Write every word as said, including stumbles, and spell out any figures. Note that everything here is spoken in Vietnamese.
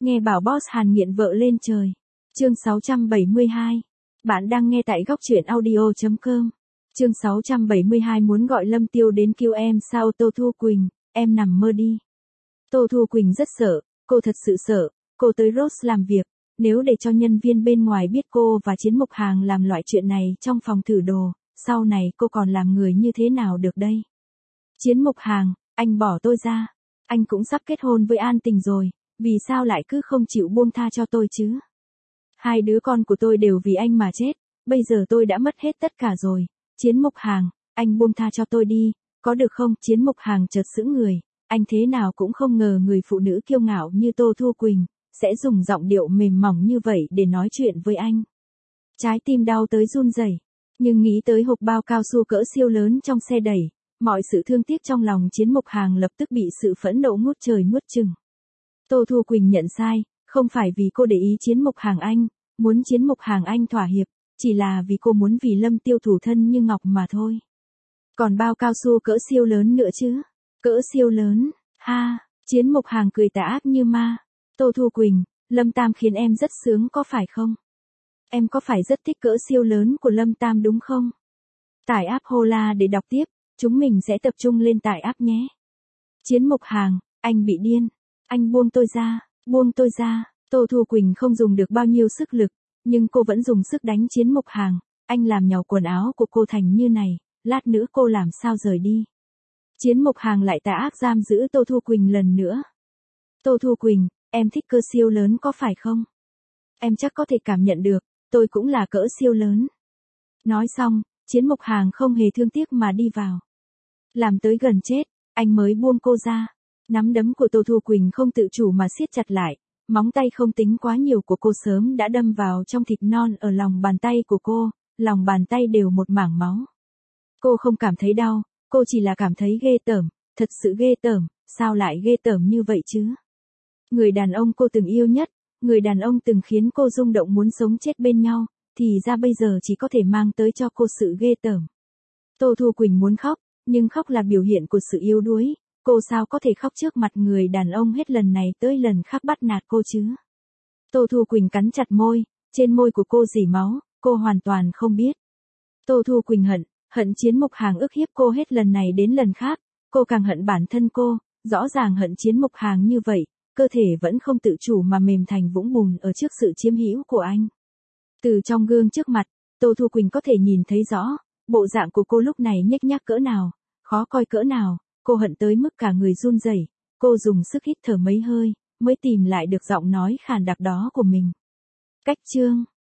Nghe bảo boss Hàn nghiện vợ lên trời. Chương sáu trăm bảy mươi hai. Bạn đang nghe tại góc truyện audio chấm com. Chương sáu trăm bảy mươi hai muốn gọi Lâm Tiêu đến kêu em sao Tô Thu Quỳnh, em nằm mơ đi. Tô Thu Quỳnh rất sợ, cô thật sự sợ, cô tới Rose làm việc, nếu để cho nhân viên bên ngoài biết cô và Chiến Mục Hàng làm loại chuyện này trong phòng thử đồ, sau này cô còn làm người như thế nào được đây? Chiến Mục Hàng, anh bỏ tôi ra, anh cũng sắp kết hôn với An Tình rồi, vì sao lại cứ không chịu buông tha cho tôi chứ? Hai đứa con của tôi đều vì anh mà chết, bây giờ tôi đã mất hết tất cả rồi. Chiến Mục Hàng, anh buông tha cho tôi đi, có được không? Chiến Mục Hàng chợt sững người, anh thế nào cũng không ngờ người phụ nữ kiêu ngạo như Tô Thu Quỳnh, sẽ dùng giọng điệu mềm mỏng như vậy để nói chuyện với anh. Trái tim đau tới run rẩy, nhưng nghĩ tới hộp bao cao su cỡ siêu lớn trong xe đẩy, mọi sự thương tiếc trong lòng Chiến Mục Hàng lập tức bị sự phẫn nộ ngút trời nuốt chửng. Tô Thu Quỳnh nhận sai, không phải vì cô để ý Chiến Mục Hàng anh, muốn Chiến Mục Hàng anh thỏa hiệp, chỉ là vì cô muốn vì Lâm Tiêu thủ thân như ngọc mà thôi. Còn bao cao su cỡ siêu lớn nữa chứ? Cỡ siêu lớn, ha, Chiến Mục Hàng cười tà ác như ma. Tô Thu Quỳnh, Lâm Tam khiến em rất sướng có phải không? Em có phải rất thích cỡ siêu lớn của Lâm Tam đúng không? Tải app Hola để đọc tiếp, chúng mình sẽ tập trung lên tải app nhé. Chiến Mục Hàng, anh bị điên. Anh buông tôi ra, buông tôi ra. Tô Thu Quỳnh không dùng được bao nhiêu sức lực, nhưng cô vẫn dùng sức đánh Chiến Mục Hàng. Anh làm nhàu quần áo của cô thành như này, lát nữa cô làm sao rời đi. Chiến Mục Hàng lại tà ác giam giữ Tô Thu Quỳnh lần nữa. Tô Thu Quỳnh, em thích cỡ siêu lớn có phải không? Em chắc có thể cảm nhận được, tôi cũng là cỡ siêu lớn. Nói xong, Chiến Mục Hàng không hề thương tiếc mà đi vào. Làm tới gần chết, anh mới buông cô ra. Nắm đấm của Tô Thu Quỳnh không tự chủ mà siết chặt lại, móng tay không tính quá nhiều của cô sớm đã đâm vào trong thịt non ở lòng bàn tay của cô, lòng bàn tay đều một mảng máu. Cô không cảm thấy đau, cô chỉ là cảm thấy ghê tởm, thật sự ghê tởm, sao lại ghê tởm như vậy chứ? Người đàn ông cô từng yêu nhất, người đàn ông từng khiến cô rung động muốn sống chết bên nhau, thì ra bây giờ chỉ có thể mang tới cho cô sự ghê tởm. Tô Thu Quỳnh muốn khóc, nhưng khóc là biểu hiện của sự yếu đuối. Cô sao có thể khóc trước mặt người đàn ông hết lần này tới lần khác bắt nạt cô chứ? Tô Thu Quỳnh cắn chặt môi, trên môi của cô rỉ máu, cô hoàn toàn không biết. Tô Thu Quỳnh hận, hận Chiến Mục Hàng ức hiếp cô hết lần này đến lần khác, cô càng hận bản thân cô, rõ ràng hận Chiến Mục Hàng như vậy, cơ thể vẫn không tự chủ mà mềm thành vũng bùn ở trước sự chiếm hữu của anh. Từ trong gương trước mặt, Tô Thu Quỳnh có thể nhìn thấy rõ, bộ dạng của cô lúc này nhếch nhác cỡ nào, khó coi cỡ nào. Cô hận tới mức cả người run rẩy, cô dùng sức hít thở mấy hơi, mới tìm lại được giọng nói khàn đặc đó của mình. Cách chương